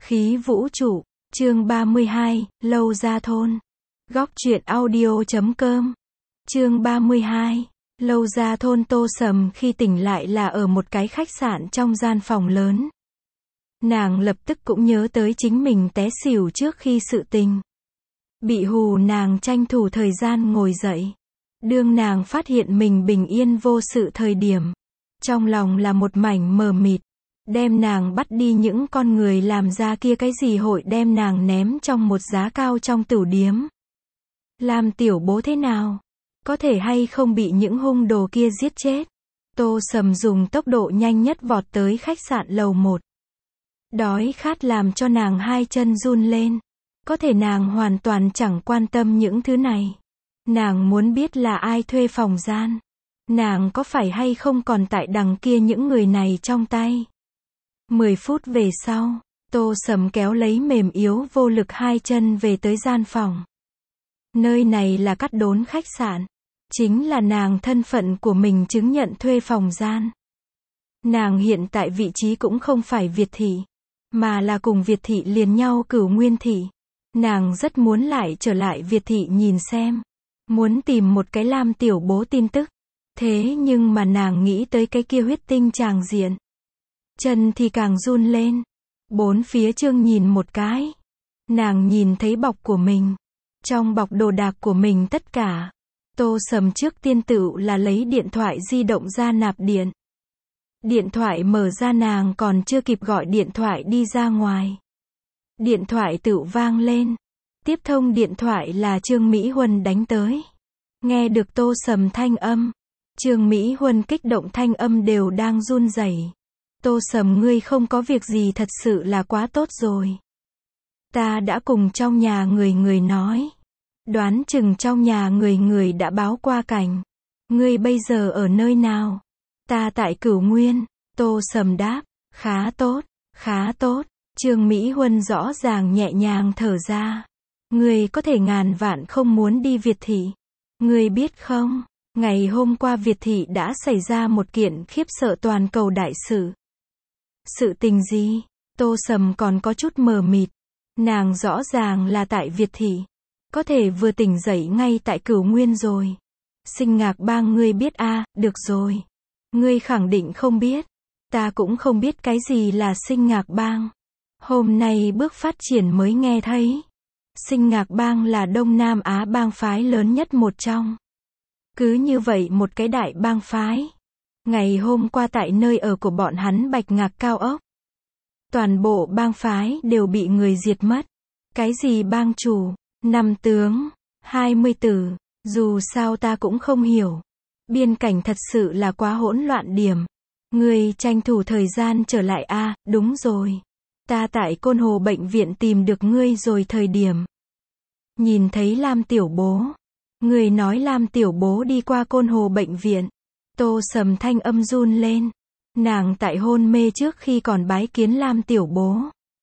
Khí vũ trụ, chương 32, Lâu Gia Thôn. Góc truyện audio.com. Chương 32, Lâu Gia Thôn. Tô Sầm khi tỉnh lại là ở một cái khách sạn trong gian phòng lớn. Nàng lập tức cũng nhớ tới chính mình té xỉu trước khi sự tình. Bị hù, nàng tranh thủ thời gian ngồi dậy. Đương nàng phát hiện mình bình yên vô sự thời điểm, trong lòng là một mảnh mờ mịt. Đem nàng bắt đi những con người làm ra kia cái gì hội đem nàng ném trong một giá cao trong tửu điếm. Làm tiểu bố thế nào? Có thể hay không bị những hung đồ kia giết chết? Tô Sầm dùng tốc độ nhanh nhất vọt tới khách sạn lầu 1. Đói khát làm cho nàng hai chân run lên. Có thể nàng hoàn toàn chẳng quan tâm những thứ này. Nàng muốn biết là ai thuê phòng gian. Nàng có phải hay không còn tại đằng kia những người này trong tay. 10 phút về sau, Tô Sầm kéo lấy mềm yếu vô lực hai chân về tới gian phòng. Nơi này là Cắt Đốn khách sạn. Chính là nàng thân phận của mình chứng nhận thuê phòng gian. Nàng hiện tại vị trí cũng không phải Việt thị, mà là cùng Việt thị liền nhau Cửu Nguyên thị. Nàng rất muốn lại trở lại Việt thị nhìn xem. Muốn tìm một cái Lam tiểu bố tin tức. Thế nhưng mà nàng nghĩ tới cái kia huyết tinh tràng diện. Chân thì càng run lên. Bốn phía trương nhìn một cái. Nàng nhìn thấy bọc của mình. Trong bọc đồ đạc của mình tất cả. Tô Sầm trước tiên tựu là lấy điện thoại di động ra nạp điện. Điện thoại mở ra, nàng còn chưa kịp gọi điện thoại đi ra ngoài. Điện thoại tựu vang lên. Tiếp thông điện thoại là Trương Mỹ Huân đánh tới. Nghe được Tô Sầm thanh âm. Trương Mỹ Huân kích động, thanh âm đều đang run rẩy. Tô Sầm, ngươi không có việc gì thật sự là quá tốt rồi. Ta đã cùng trong nhà người nói. Đoán chừng trong nhà người đã báo qua cảnh. Ngươi bây giờ ở nơi nào? Ta tại Cửu Nguyên. Tô Sầm đáp. Khá tốt, khá tốt. Trương Mỹ Huân rõ ràng nhẹ nhàng thở ra. Ngươi có thể ngàn vạn không muốn đi Việt thị. Ngươi biết không, ngày hôm qua Việt thị đã xảy ra một kiện khiếp sợ toàn cầu đại sự. Sự tình gì? Tô Sầm còn có chút mờ mịt. Nàng rõ ràng là tại Việt thị. Có thể vừa tỉnh dậy ngay tại Cửu Nguyên rồi. Sinh Ngạc Bang ngươi biết à? Được rồi. Ngươi khẳng định không biết. Ta cũng không biết cái gì là Sinh Ngạc Bang. Hôm nay bước phát triển mới nghe thấy. Sinh Ngạc Bang là Đông Nam Á bang phái lớn nhất một trong. Cứ như vậy một cái đại bang phái. Ngày hôm qua tại nơi ở của bọn hắn Bạch Ngạc cao ốc. Toàn bộ bang phái đều bị người diệt mất. Cái gì bang chủ, 5 tướng, 20 tử, dù sao ta cũng không hiểu. Biên cảnh thật sự là quá hỗn loạn điểm. Ngươi tranh thủ thời gian trở lại a. Đúng rồi. Ta tại Côn Hồ bệnh viện tìm được ngươi rồi thời điểm. Nhìn thấy Lam tiểu bố. Người nói Lam tiểu bố đi qua Côn Hồ bệnh viện. Tô Sầm thanh âm run lên. Nàng tại hôn mê trước khi còn bái kiến Lam tiểu bố.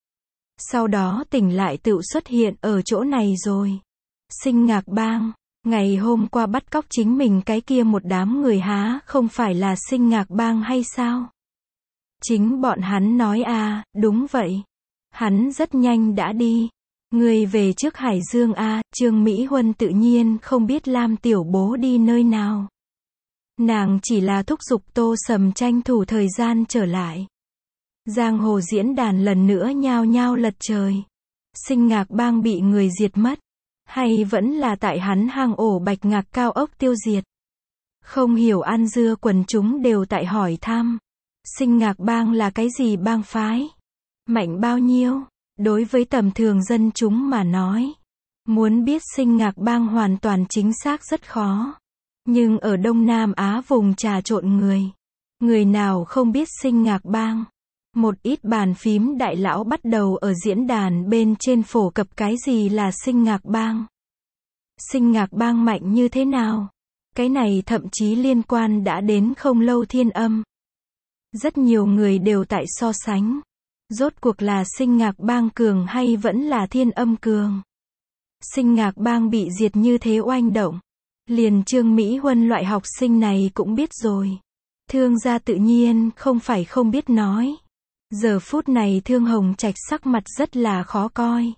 Sau đó tỉnh lại tự xuất hiện ở chỗ này rồi. Sinh Ngạc Bang. Ngày hôm qua bắt cóc chính mình cái kia một đám người há không phải là Sinh Ngạc Bang hay sao? Chính bọn hắn nói à, đúng vậy. Hắn rất nhanh đã đi. Người về trước Hải Dương a. Trương Mỹ Huân tự nhiên không biết Lam tiểu bố đi nơi nào. Nàng chỉ là thúc giục Tô Sầm tranh thủ thời gian trở lại. Giang hồ diễn đàn lần nữa nhao nhao lật trời. Sinh Ngạc Bang bị người diệt mất. Hay vẫn là tại hắn hang ổ Bạch Ngạc cao ốc tiêu diệt. Không hiểu ăn dưa quần chúng đều tại hỏi thăm. Sinh Ngạc Bang là cái gì bang phái? Mạnh bao nhiêu? Đối với tầm thường dân chúng mà nói. Muốn biết Sinh Ngạc Bang hoàn toàn chính xác rất khó. Nhưng ở Đông Nam Á vùng trà trộn người. Người nào không biết Sinh Ngạc Bang? Một ít bàn phím đại lão bắt đầu ở diễn đàn bên trên phổ cập cái gì là Sinh Ngạc Bang. Sinh Ngạc Bang mạnh như thế nào? Cái này thậm chí liên quan đã đến không lâu Thiên Âm. Rất nhiều người đều tại so sánh. Rốt cuộc là Sinh Ngạc Bang cường hay vẫn là Thiên Âm cường? Sinh Ngạc Bang bị diệt như thế oanh động. Liền Trương Mỹ Huân loại học sinh này cũng biết rồi. Thương gia tự nhiên không phải không biết nói. Giờ phút này Thương Hồng Trạch sắc mặt rất là khó coi.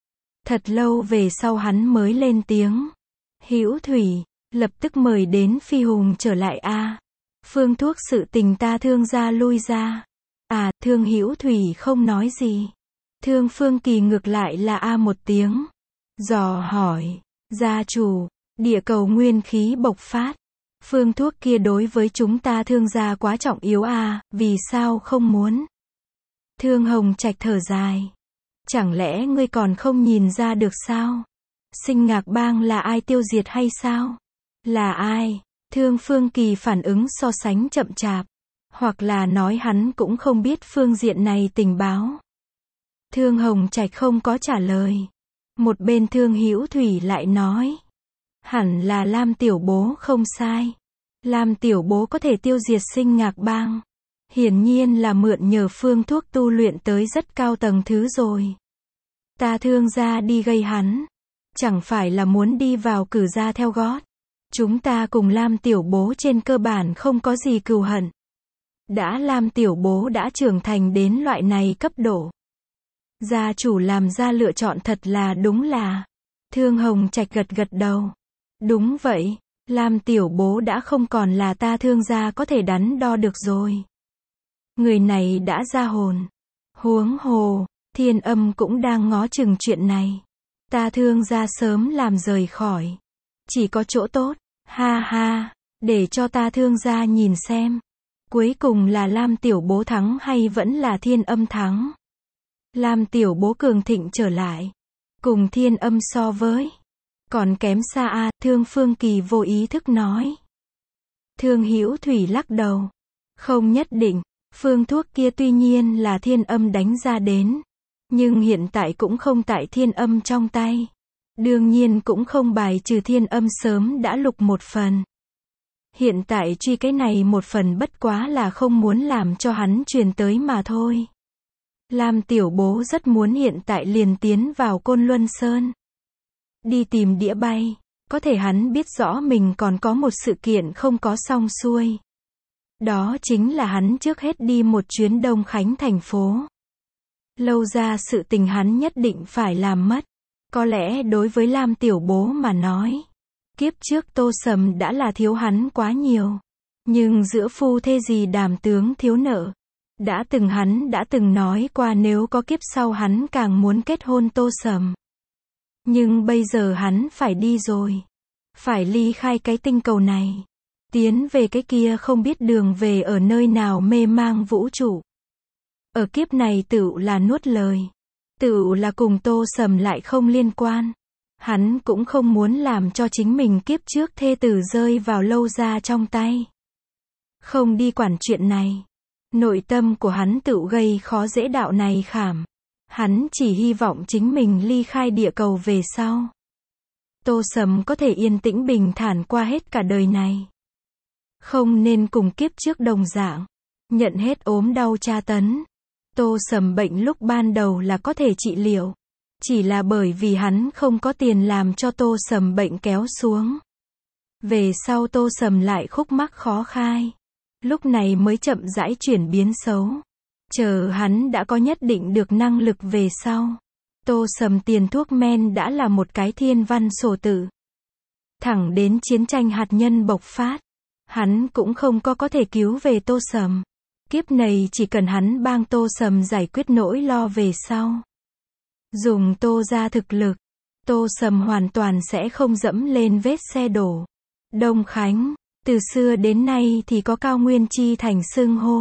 Thật lâu về sau hắn mới lên tiếng. Hữu Thủy, lập tức mời đến Phi Hùng trở lại a. Phương Thuốc sự tình ta Thương gia lui ra. À, Thương Hữu Thủy không nói gì. Thương Phương Kỳ ngược lại là một tiếng. Dò hỏi, gia chủ, địa cầu nguyên khí bộc phát. Phương thuốc kia đối với chúng ta Thương gia quá trọng yếu vì sao không muốn? Thương Hồng Trạch thở dài. Chẳng lẽ ngươi còn không nhìn ra được sao? Sinh Ngạc Bang là ai tiêu diệt hay sao? Là ai? Thương Phương Kỳ phản ứng so sánh chậm chạp. Hoặc là nói hắn cũng không biết phương diện này tình báo. Thương Hồng Trạch không có trả lời. Một bên Thương Hữu Thủy lại nói. Hẳn là Lam Tiểu Bố không sai. Lam Tiểu Bố có thể tiêu diệt Sinh Ngạc Bang. Hiển nhiên là mượn nhờ phương thuốc tu luyện tới rất cao tầng thứ rồi. Ta Thương gia đi gây hắn. Chẳng phải là muốn đi vào cử gia theo gót. Chúng ta cùng Lam Tiểu Bố trên cơ bản không có gì cừu hận. Đã Lam Tiểu Bố đã trưởng thành đến loại này cấp độ. Gia chủ làm ra lựa chọn thật là đúng là. Thương Hồng Trạch gật gật đầu. Đúng vậy, Lam Tiểu Bố đã không còn là ta Thương gia có thể đắn đo được rồi. Người này đã ra hồn. Huống hồ, Thiên Âm cũng đang ngó chừng chuyện này. Ta Thương gia sớm làm rời khỏi. Chỉ có chỗ tốt, ha ha, để cho ta Thương gia nhìn xem. Cuối cùng là Lam Tiểu Bố thắng hay vẫn là Thiên Âm thắng? Lam Tiểu Bố cường thịnh trở lại. Cùng Thiên Âm so với. Còn kém xa Thương Phương Kỳ vô ý thức nói. Thương Hữu Thủy lắc đầu. Không nhất định, phương thuốc kia tuy nhiên là Thiên Âm đánh ra đến. Nhưng hiện tại cũng không tại Thiên Âm trong tay. Đương nhiên cũng không bài trừ Thiên Âm sớm đã lục một phần. Hiện tại truy cái này một phần bất quá là không muốn làm cho hắn truyền tới mà thôi. Lam Tiểu Bố rất muốn hiện tại liền tiến vào Côn Luân Sơn. Đi tìm đĩa bay. Có thể hắn biết rõ mình còn có một sự kiện không có xong xuôi. Đó chính là hắn trước hết đi một chuyến Đông Khánh thành phố. Lâu ra sự tình hắn nhất định phải làm mất. Có lẽ đối với Lam Tiểu Bố mà nói. Kiếp trước Tô Sầm đã là thiếu hắn quá nhiều. Nhưng giữa phu thê gì đàm tướng thiếu nợ. Hắn đã từng nói qua nếu có kiếp sau hắn càng muốn kết hôn Tô Sầm. Nhưng bây giờ hắn phải đi rồi. Phải ly khai cái tinh cầu này. Tiến về cái kia không biết đường về ở nơi nào mê mang vũ trụ. Ở kiếp này tựu là nuốt lời. Tựu là cùng Tô Sầm lại không liên quan. Hắn cũng không muốn làm cho chính mình kiếp trước thê tử rơi vào Lâu gia trong tay. Không đi quản chuyện này. Nội tâm của hắn tựu gây khó dễ đạo này khảm. Hắn chỉ hy vọng chính mình ly khai địa cầu về sau. Tô Sầm có thể yên tĩnh bình thản qua hết cả đời này. Không nên cùng kiếp trước đồng dạng. Nhận hết ốm đau tra tấn. Tô Sầm bệnh lúc ban đầu là có thể trị liệu. Chỉ là bởi vì hắn không có tiền làm cho Tô Sầm bệnh kéo xuống. Về sau Tô Sầm lại khúc mắc khó khai. Lúc này mới chậm rãi chuyển biến xấu. Chờ hắn đã có nhất định được năng lực về sau. Tô Sầm tiền thuốc men đã là một cái thiên văn sổ tự. Thẳng đến chiến tranh hạt nhân bộc phát. Hắn cũng không có thể cứu về Tô Sầm. Kiếp này chỉ cần hắn bang Tô Sầm giải quyết nỗi lo về sau. Dùng Tô gia thực lực. Tô Sầm hoàn toàn sẽ không dẫm lên vết xe đổ. Đông Khánh. Từ xưa đến nay thì có cao nguyên chi thành xưng hô.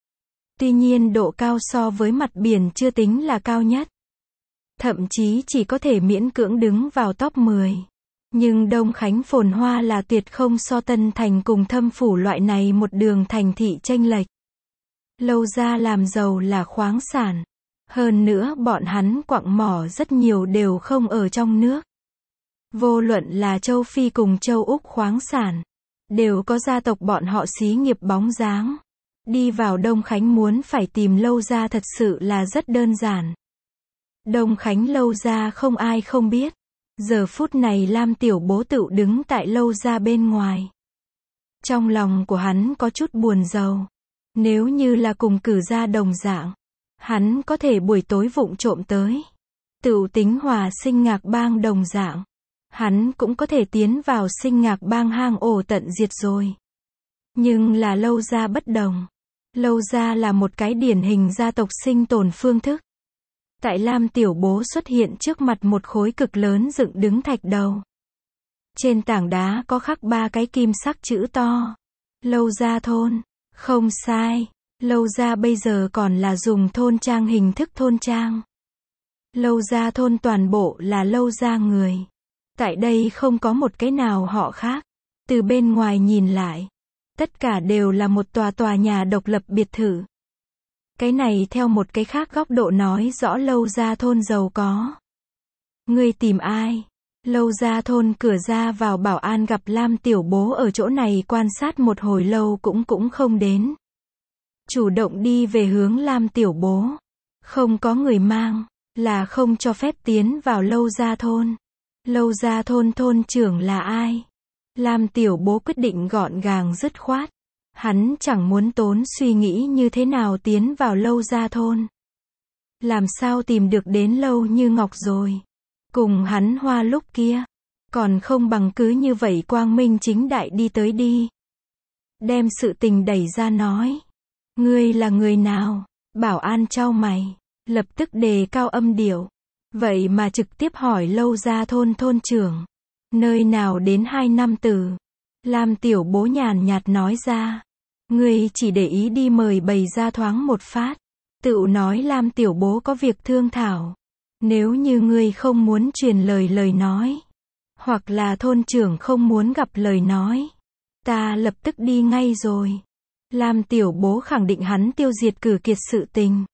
Tuy nhiên độ cao so với mặt biển chưa tính là cao nhất. Thậm chí chỉ có thể miễn cưỡng đứng vào top 10. Nhưng Đông Khánh phồn hoa là tuyệt không so Tân Thành cùng Thâm Phủ loại này một đường thành thị chênh lệch. Lâu gia làm giàu là khoáng sản. Hơn nữa bọn hắn quặng mỏ rất nhiều đều không ở trong nước. Vô luận là châu Phi cùng châu Úc khoáng sản. Đều có gia tộc bọn họ xí nghiệp bóng dáng. Đi vào Đông Khánh muốn phải tìm Lâu gia thật sự là rất đơn giản. Đông Khánh Lâu gia không ai không biết. Giờ phút này Lam Tiểu Bố tự đứng tại Lâu gia bên ngoài. Trong lòng của hắn có chút buồn rầu. Nếu như là cùng cử gia đồng dạng. Hắn có thể buổi tối vụng trộm tới. Tựu tính Hòa Sinh Ngạc Bang đồng dạng. Hắn cũng có thể tiến vào Sinh Ngạc Bang hang ổ tận diệt rồi. Nhưng là Lâu Gia bất đồng. Lâu Gia là một cái điển hình gia tộc sinh tồn phương thức. Tại Lam Tiểu Bố xuất hiện trước mặt một khối cực lớn dựng đứng thạch đầu. Trên tảng đá có khắc 3 cái kim sắc chữ to. Lâu Gia thôn. Không sai. Lâu Gia bây giờ còn là dùng thôn trang hình thức thôn trang. Lâu Gia thôn toàn bộ là Lâu Gia người. Tại đây không có một cái nào họ khác. Từ bên ngoài nhìn lại, tất cả đều là một tòa nhà độc lập biệt thự. Cái này theo một cái khác góc độ nói rõ Lâu Gia thôn giàu có. Ngươi tìm ai? Lâu Gia thôn cửa ra vào bảo an gặp Lam Tiểu Bố ở chỗ này quan sát một hồi lâu cũng không đến. Chủ động đi về hướng Lam Tiểu Bố. Không có người mang, là không cho phép tiến vào Lâu Gia thôn. Lâu Gia thôn thôn trưởng là ai? Lam Tiểu Bố quyết định gọn gàng dứt khoát. Hắn chẳng muốn tốn suy nghĩ như thế nào tiến vào Lâu Gia thôn. Làm sao tìm được đến Lâu Như Ngọc rồi. Cùng hắn hoa lúc kia. Còn không bằng cứ như vậy quang minh chính đại đi tới đi. Đem sự tình đẩy ra nói. Ngươi là người nào? Bảo an chau mày. Lập tức đề cao âm điệu. Vậy mà trực tiếp hỏi Lâu Gia thôn thôn trưởng. Nơi nào đến 2 năm từ. Lam Tiểu Bố nhàn nhạt nói ra. Ngươi chỉ để ý đi mời bày ra thoáng một phát. Tựu nói Lam Tiểu Bố có việc thương thảo. Nếu như ngươi không muốn truyền lời nói. Hoặc là thôn trưởng không muốn gặp lời nói. Ta lập tức đi ngay rồi. Lam Tiểu Bố khẳng định hắn tiêu diệt cử kiệt sự tình.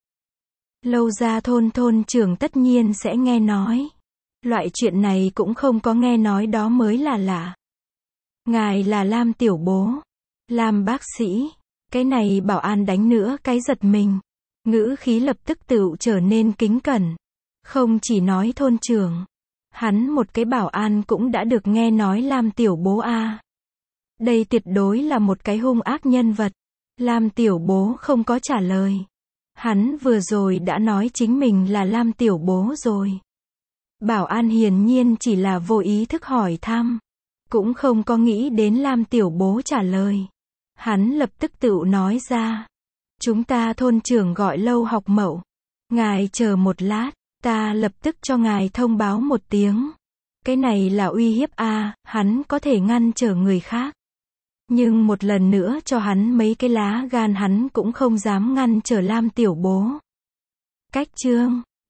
Lâu Gia thôn thôn trưởng tất nhiên sẽ nghe nói. Loại chuyện này cũng không có nghe nói đó mới là lạ. Ngài là Lam Tiểu Bố. Lam bác sĩ. Cái này bảo an đánh nữa cái giật mình. Ngữ khí lập tức tựu trở nên kính cẩn. Không chỉ nói thôn trưởng. Hắn một cái bảo an cũng đã được nghe nói Lam Tiểu Bố a. Đây tuyệt đối là một cái hung ác nhân vật. Lam Tiểu Bố không có trả lời. Hắn vừa rồi đã nói chính mình là Lam Tiểu Bố rồi. Bảo an hiển nhiên chỉ là vô ý thức hỏi thăm. Cũng không có nghĩ đến Lam Tiểu Bố trả lời. Hắn lập tức tự nói ra. Chúng ta thôn trưởng gọi Lâu Học Mậu. Ngài chờ một lát, ta lập tức cho ngài thông báo một tiếng. Cái này là uy hiếp a, hắn có thể ngăn trở người khác. Nhưng một lần nữa cho hắn mấy cái lá gan hắn cũng không dám ngăn trở Lam Tiểu Bố. Cách chương